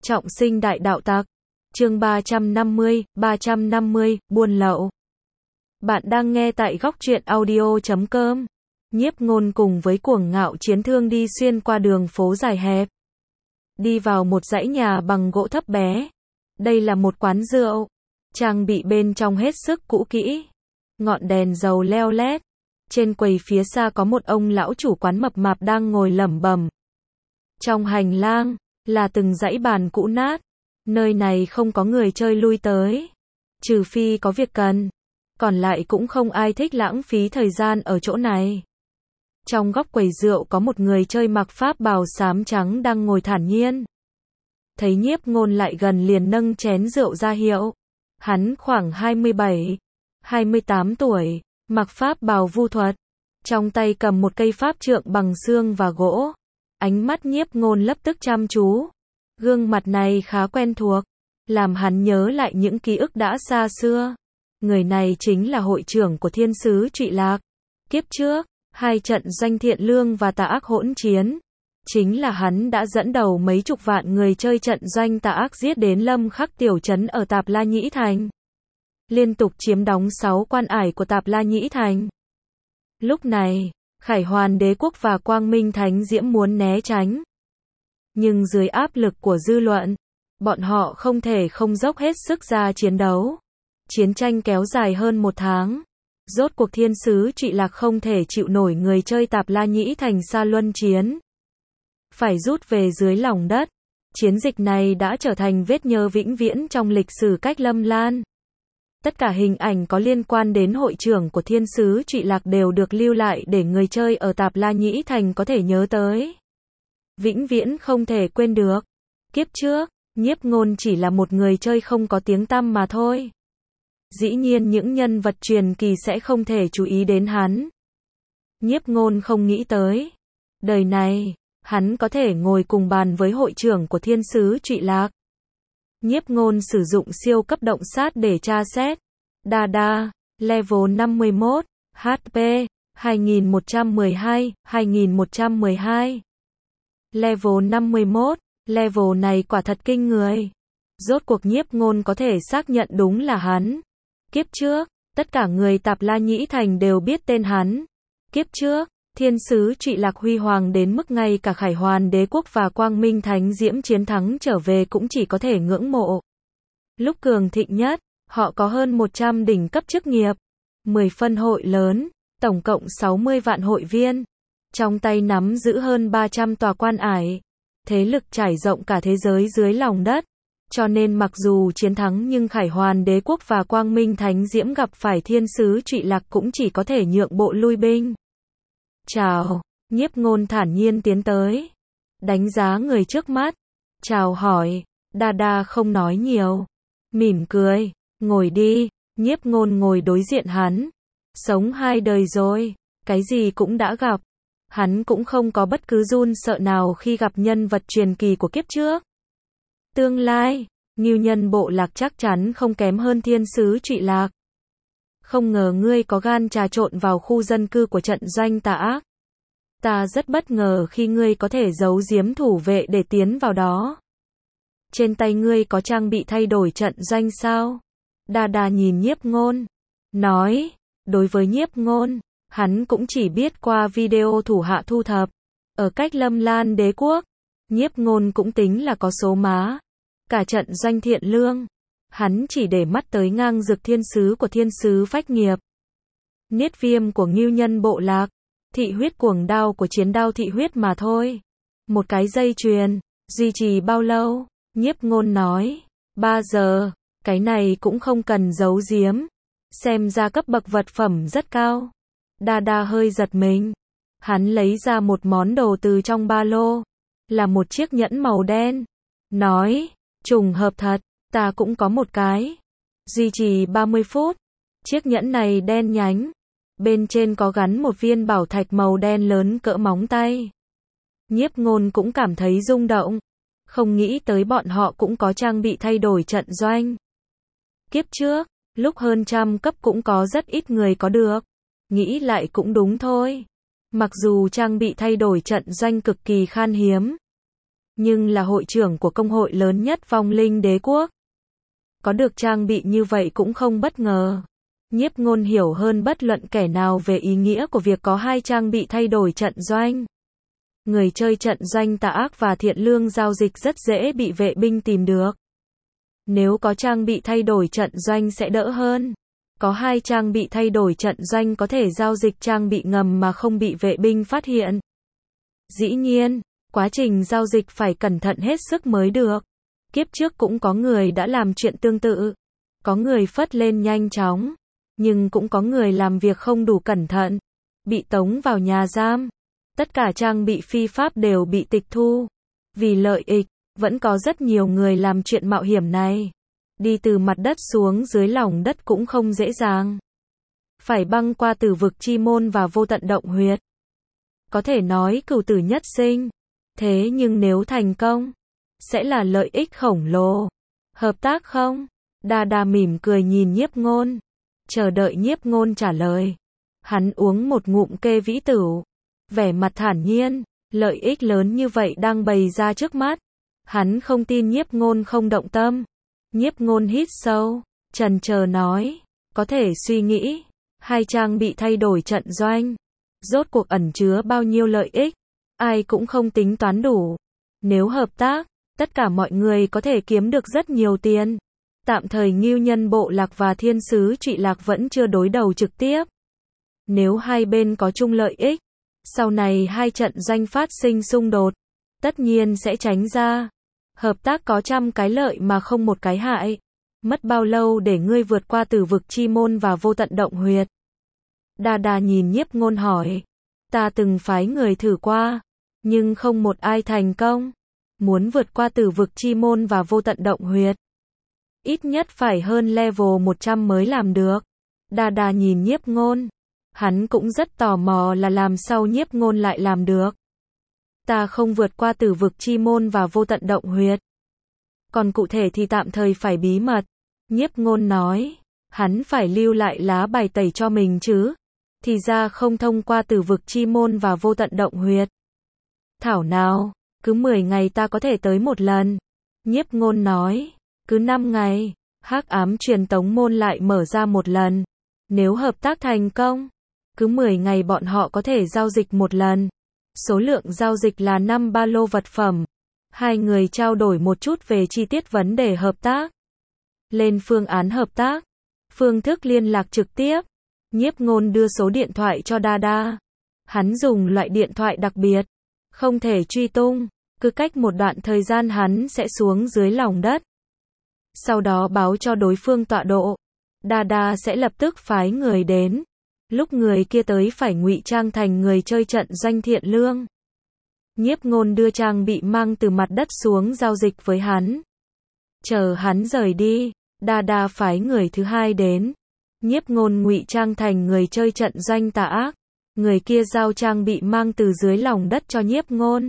Trọng sinh đại đạo tặc. Chương 350, buôn lậu. Bạn đang nghe tại góc truyện audio.com. Nhiếp Ngôn cùng với cuồng ngạo chiến thương đi xuyên qua đường phố dài hẹp. Đi vào một dãy nhà bằng gỗ thấp bé. Đây là một quán rượu. Trang bị bên trong hết sức cũ kỹ. Ngọn đèn dầu leo lét. Trên quầy phía xa có một ông lão chủ quán mập mạp đang ngồi lẩm bẩm. Trong hành lang là từng dãy bàn cũ nát. Nơi này không có người chơi lui tới. Trừ phi có việc cần. Còn lại cũng không ai thích lãng phí thời gian ở chỗ này. Trong góc quầy rượu có một người chơi mặc pháp bào xám trắng đang ngồi thản nhiên. Thấy Nhiếp Ngôn lại gần liền nâng chén rượu ra hiệu. Hắn khoảng 27, 28 tuổi, mặc pháp bào vu thuật. Trong tay cầm một cây pháp trượng bằng xương và gỗ. Ánh mắt Nhiếp Ngôn lập tức chăm chú. Gương mặt này khá quen thuộc, làm hắn nhớ lại những ký ức đã xa xưa. Người này chính là hội trưởng của Thiên Sứ Trụy Lạc. Kiếp trước, hai trận doanh thiện lương và tà ác hỗn chiến. Chính là hắn đã dẫn đầu mấy chục vạn người chơi trận doanh tà ác giết đến Lâm Khắc tiểu trấn ở Tạp La Nhĩ Thành. Liên tục chiếm đóng 6 quan ải của Tạp La Nhĩ Thành. Lúc này, Khải Hoàn Đế Quốc và Quang Minh Thánh Diễm muốn né tránh. Nhưng dưới áp lực của dư luận, bọn họ không thể không dốc hết sức ra chiến đấu. Chiến tranh kéo dài hơn 1 tháng. Rốt cuộc Thiên Sứ Trụy Lạc không thể chịu nổi người chơi Tạp La Nhĩ Thành xa luân chiến. Phải rút về dưới lòng đất. Chiến dịch này đã trở thành vết nhơ vĩnh viễn trong lịch sử Cách Lâm Lan. Tất cả hình ảnh có liên quan đến hội trưởng của Thiên Sứ Trụy Lạc đều được lưu lại để người chơi ở Tạp La Nhĩ Thành có thể nhớ tới. Vĩnh viễn không thể quên được. Kiếp trước, Nhiếp Ngôn chỉ là một người chơi không có tiếng tăm mà thôi. Dĩ nhiên những nhân vật truyền kỳ sẽ không thể chú ý đến hắn. Nhiếp Ngôn không nghĩ tới. Đời này, hắn có thể ngồi cùng bàn với hội trưởng của Thiên Sứ Trụy Lạc. Nhiếp Ngôn sử dụng siêu cấp động sát để tra xét. Dada, level 51, HP, 2112. Level 51, level này quả thật kinh người. Rốt cuộc Nhiếp Ngôn có thể xác nhận đúng là hắn. Kiếp trước, tất cả người Tạp La Nhĩ Thành đều biết tên hắn. Kiếp trước, Thiên Sứ Trụy Lạc huy hoàng đến mức ngay cả Khải Hoàn Đế Quốc và Quang Minh Thánh Diễm chiến thắng trở về cũng chỉ có thể ngưỡng mộ. Lúc cường thịnh nhất, họ có hơn 100 đỉnh cấp chức nghiệp, 10 phân hội lớn, tổng cộng 60 vạn hội viên. Trong tay nắm giữ hơn 300 tòa quan ải. Thế lực trải rộng cả thế giới dưới lòng đất. Cho nên mặc dù chiến thắng nhưng Khải Hoàn Đế Quốc và Quang Minh Thánh Diễm gặp phải Thiên Sứ Trụy Lạc cũng chỉ có thể nhượng bộ lui binh. Chào, Nhiếp Ngôn thản nhiên tiến tới. Đánh giá người trước mắt. Chào hỏi, Dada không nói nhiều. Mỉm cười, ngồi đi. Nhiếp Ngôn ngồi đối diện hắn. Sống 2 đời rồi, cái gì cũng đã gặp. Hắn cũng không có bất cứ run sợ nào khi gặp nhân vật truyền kỳ của kiếp trước. Tương lai, Ngưu Nhân Bộ Lạc chắc chắn không kém hơn Thiên Sứ Trụy Lạc. Không ngờ ngươi có gan trà trộn vào khu dân cư của trận doanh tà ác. Ta rất bất ngờ khi ngươi có thể giấu giếm thủ vệ để tiến vào đó. Trên tay ngươi có trang bị thay đổi trận doanh sao? Dada nhìn Nhiếp Ngôn. Nói, đối với Nhiếp Ngôn, hắn cũng chỉ biết qua video thủ hạ thu thập. Ở Cách Lâm Lan Đế Quốc, Nhiếp Ngôn cũng tính là có số má. Cả trận doanh thiện lương, hắn chỉ để mắt tới ngang dực thiên sứ của Thiên Sứ Phách Nghiệp. Niết viêm của Ngưu Nhân Bộ Lạc, thị huyết cuồng đao của Chiến Đao thị huyết mà thôi. Một cái dây chuyền, duy trì bao lâu? Nhiếp Ngôn nói, 3 giờ, cái này cũng không cần giấu giếm. Xem ra cấp bậc vật phẩm rất cao. Dada hơi giật mình. Hắn lấy ra một món đồ từ trong ba lô. Là một chiếc nhẫn màu đen. Nói, trùng hợp thật, ta cũng có một cái. Duy trì 30 phút. Chiếc nhẫn này đen nhánh. Bên trên có gắn một viên bảo thạch màu đen lớn cỡ móng tay. Nhiếp Ngôn cũng cảm thấy rung động. Không nghĩ tới bọn họ cũng có trang bị thay đổi trận doanh. Kiếp trước, lúc hơn 100 cấp cũng có rất ít người có được. Nghĩ lại cũng đúng thôi. Mặc dù trang bị thay đổi trận doanh cực kỳ khan hiếm. nhưng là hội trưởng của công hội lớn nhất vong linh đế quốc. Có được trang bị như vậy cũng không bất ngờ. Nhiếp Ngôn hiểu hơn bất luận kẻ nào về ý nghĩa của việc có hai trang bị thay đổi trận doanh. Người chơi trận doanh tà ác và thiện lương giao dịch rất dễ bị vệ binh tìm được. Nếu có trang bị thay đổi trận doanh sẽ đỡ hơn. Có hai trang bị thay đổi trận doanh có thể giao dịch trang bị ngầm mà không bị vệ binh phát hiện. Dĩ nhiên, quá trình giao dịch phải cẩn thận hết sức mới được. Kiếp trước cũng có người đã làm chuyện tương tự. Có người phất lên nhanh chóng, nhưng cũng có người làm việc không đủ cẩn thận, bị tống vào nhà giam. Tất cả trang bị phi pháp đều bị tịch thu. Vì lợi ích, vẫn có rất nhiều người làm chuyện mạo hiểm này. Đi từ mặt đất xuống dưới lòng đất cũng không dễ dàng. Phải băng qua Tử vực chi môn và Vô tận động huyệt. Có thể nói cửu tử nhất sinh. Thế nhưng nếu thành công, sẽ là lợi ích khổng lồ. Hợp tác không? Đa Đa mỉm cười nhìn Nhiếp Ngôn, chờ đợi Nhiếp Ngôn trả lời. Hắn uống một ngụm kê vĩ tửu, vẻ mặt thản nhiên, lợi ích lớn như vậy đang bày ra trước mắt. Hắn không tin Nhiếp Ngôn không động tâm. Nhiếp Ngôn hít sâu, chần chờ nói, có thể suy nghĩ, hai trang bị thay đổi trận doanh, rốt cuộc ẩn chứa bao nhiêu lợi ích, ai cũng không tính toán đủ. Nếu hợp tác, tất cả mọi người có thể kiếm được rất nhiều tiền. Tạm thời Ngưu Nhân Bộ Lạc và Thiên Sứ Trụy Lạc vẫn chưa đối đầu trực tiếp. Nếu hai bên có chung lợi ích, sau này hai trận doanh phát sinh xung đột, tất nhiên sẽ tránh ra. Hợp tác có trăm cái lợi mà không một cái hại. Mất bao lâu để ngươi vượt qua Tử vực chi môn và Vô tận động huyệt? Đa Đa nhìn Nhiếp Ngôn hỏi. Ta từng phái người thử qua, nhưng không một ai thành công. Muốn vượt qua Tử vực chi môn và Vô tận động huyệt, ít nhất phải hơn level 100 mới làm được. Đa Đa nhìn Nhiếp Ngôn. Hắn cũng rất tò mò là làm sao Nhiếp Ngôn lại làm được. Ta không vượt qua Tử vực chi môn và Vô tận động huyệt. Còn cụ thể thì tạm thời phải bí mật. Nhiếp Ngôn nói. Hắn phải lưu lại lá bài tẩy cho mình chứ. Thì ra không thông qua Tử vực chi môn và Vô tận động huyệt. Thảo nào, cứ 10 ngày ta có thể tới một lần. Nhiếp Ngôn nói. Cứ 5 ngày, Hắc ám truyền tống môn lại mở ra một lần. Nếu hợp tác thành công, cứ 10 ngày bọn họ có thể giao dịch một lần. Số lượng giao dịch là 5 ba lô vật phẩm. Hai người trao đổi một chút về chi tiết vấn đề hợp tác. Lên phương án hợp tác. Phương thức liên lạc trực tiếp. Nhiếp Ngôn đưa số điện thoại cho Đa Đa. Hắn dùng loại điện thoại đặc biệt, không thể truy tung. Cứ cách một đoạn thời gian hắn sẽ xuống dưới lòng đất. Sau đó báo cho đối phương tọa độ. Đa Đa sẽ lập tức phái người đến. Lúc người kia tới phải ngụy trang thành người chơi trận doanh thiện lương. Nhiếp Ngôn đưa trang bị mang từ mặt đất xuống giao dịch với hắn. Chờ hắn rời đi, Đa Đa phái người thứ hai đến. Nhiếp Ngôn ngụy trang thành người chơi trận doanh tà ác. Người kia giao trang bị mang từ dưới lòng đất cho Nhiếp Ngôn.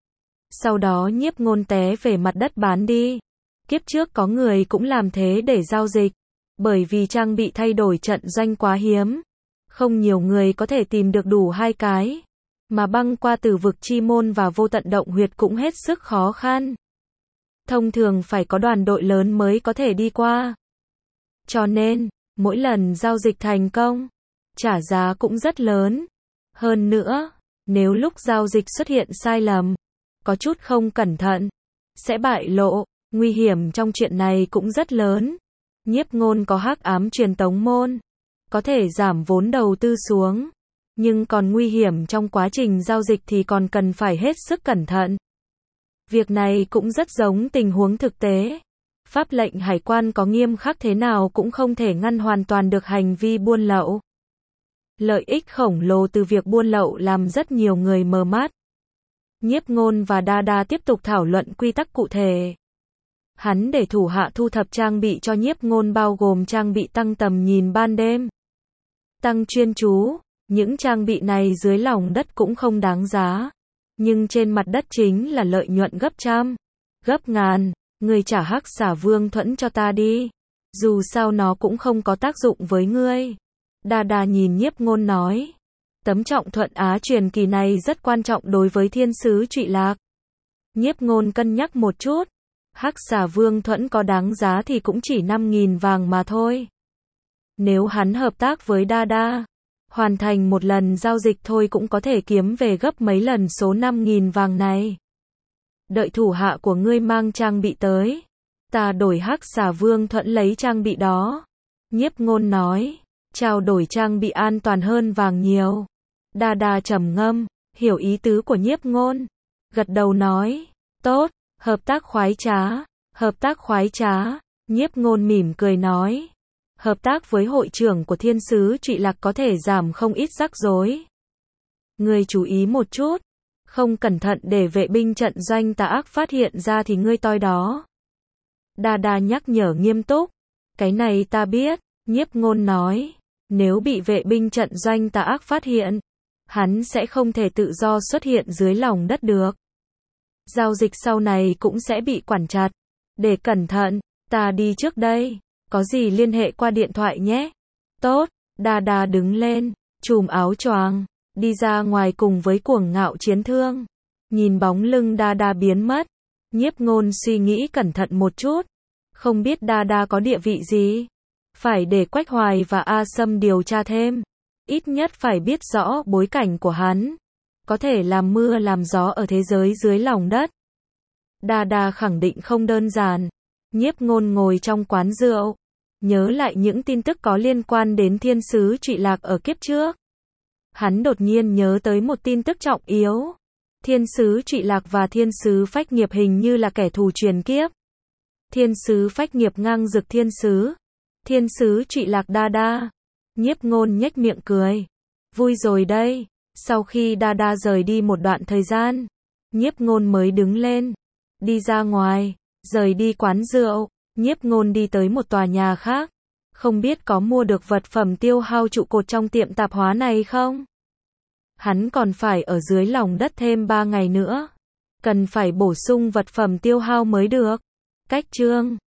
Sau đó Nhiếp Ngôn té về mặt đất bán đi. Kiếp trước có người cũng làm thế để giao dịch. Bởi vì trang bị thay đổi trận doanh quá hiếm. Không nhiều người có thể tìm được đủ hai cái. Mà băng qua Tử vực chi môn và Vô tận động huyệt cũng hết sức khó khăn. Thông thường phải có đoàn đội lớn mới có thể đi qua. Cho nên, mỗi lần giao dịch thành công, trả giá cũng rất lớn. Hơn nữa, nếu lúc giao dịch xuất hiện sai lầm, có chút không cẩn thận, sẽ bại lộ. Nguy hiểm trong chuyện này cũng rất lớn. Nhiếp Ngôn có Hắc ám truyền tống môn, có thể giảm vốn đầu tư xuống. Nhưng còn nguy hiểm trong quá trình giao dịch thì còn cần phải hết sức cẩn thận. Việc này cũng rất giống tình huống thực tế. Pháp lệnh hải quan có nghiêm khắc thế nào cũng không thể ngăn hoàn toàn được hành vi buôn lậu. Lợi ích khổng lồ từ việc buôn lậu làm rất nhiều người mờ mắt. Nhiếp Ngôn và Đa Đa tiếp tục thảo luận quy tắc cụ thể. Hắn để thủ hạ thu thập trang bị cho Nhiếp Ngôn bao gồm trang bị tăng tầm nhìn ban đêm, tăng chuyên chú. Những trang bị này dưới lòng đất cũng không đáng giá. Nhưng trên mặt đất chính là lợi nhuận gấp trăm, gấp ngàn. Ngươi trả Hắc Xà Vương Thuẫn cho ta đi. Dù sao nó cũng không có tác dụng với ngươi. Đa Đa nhìn Nhiếp Ngôn nói. Tấm trọng thuận Á truyền kỳ này rất quan trọng đối với Thiên Sứ Trụy Lạc. Nhiếp Ngôn cân nhắc một chút. Hắc Xà Vương Thuẫn có đáng giá thì cũng chỉ 5.000 vàng mà thôi. Nếu hắn hợp tác với Đa Đa, hoàn thành một lần giao dịch thôi cũng có thể kiếm về gấp mấy lần số 5.000 vàng này. Đợi thủ hạ của ngươi mang trang bị tới, ta đổi Hắc Xà Vương Thuẫn lấy trang bị đó. Nhiếp Ngôn nói, trao đổi trang bị an toàn hơn vàng nhiều. Đa Đa trầm ngâm, hiểu ý tứ của Nhiếp Ngôn, gật đầu nói, tốt, hợp tác khoái trá, hợp tác khoái trá. Nhiếp Ngôn mỉm cười nói, hợp tác với hội trưởng của Thiên Sứ Trụy Lạc có thể giảm không ít rắc rối. Ngươi chú ý một chút, không cẩn thận để vệ binh trận doanh tà ác phát hiện ra thì ngươi toi đó. Đa Đa nhắc nhở nghiêm túc, cái này ta biết. Nhiếp Ngôn nói, nếu bị vệ binh trận doanh tà ác phát hiện, hắn sẽ không thể tự do xuất hiện dưới lòng đất được. Giao dịch sau này cũng sẽ bị quản chặt. Để cẩn thận, ta đi trước đây, có gì liên hệ qua điện thoại nhé. Tốt, Đa Đa đứng lên, chùm áo choàng, đi ra ngoài cùng với Cuồng Ngạo Chiến Thương. Nhìn bóng lưng Đa Đa biến mất, Nhiếp Ngôn suy nghĩ cẩn thận một chút, không biết Đa Đa có địa vị gì. Phải để Quách Hoài và A Sâm điều tra thêm, ít nhất phải biết rõ bối cảnh của hắn, có thể làm mưa làm gió ở thế giới dưới lòng đất. Đa Đa khẳng định không đơn giản. Nhiếp Ngôn ngồi trong quán rượu, nhớ lại những tin tức có liên quan đến Thiên Sứ Trụy Lạc ở kiếp trước. Hắn đột nhiên nhớ tới một tin tức trọng yếu. Thiên Sứ Trụy Lạc và Thiên Sứ Phách Nghiệp hình như là kẻ thù truyền kiếp. Thiên Sứ Phách Nghiệp ngang dực Thiên Sứ, Thiên Sứ Trụy Lạc Đa Đa. Nhiếp Ngôn nhếch miệng cười. Vui rồi đây. Sau khi Đa Đa rời đi một đoạn thời gian, Nhiếp Ngôn mới đứng lên, đi ra ngoài, rời đi quán rượu. Nhiếp Ngôn đi tới một tòa nhà khác, không biết có mua được vật phẩm tiêu hao trụ cột trong tiệm tạp hóa này không? Hắn còn phải ở dưới lòng đất thêm 3 ngày nữa, cần phải bổ sung vật phẩm tiêu hao mới được. Cách chương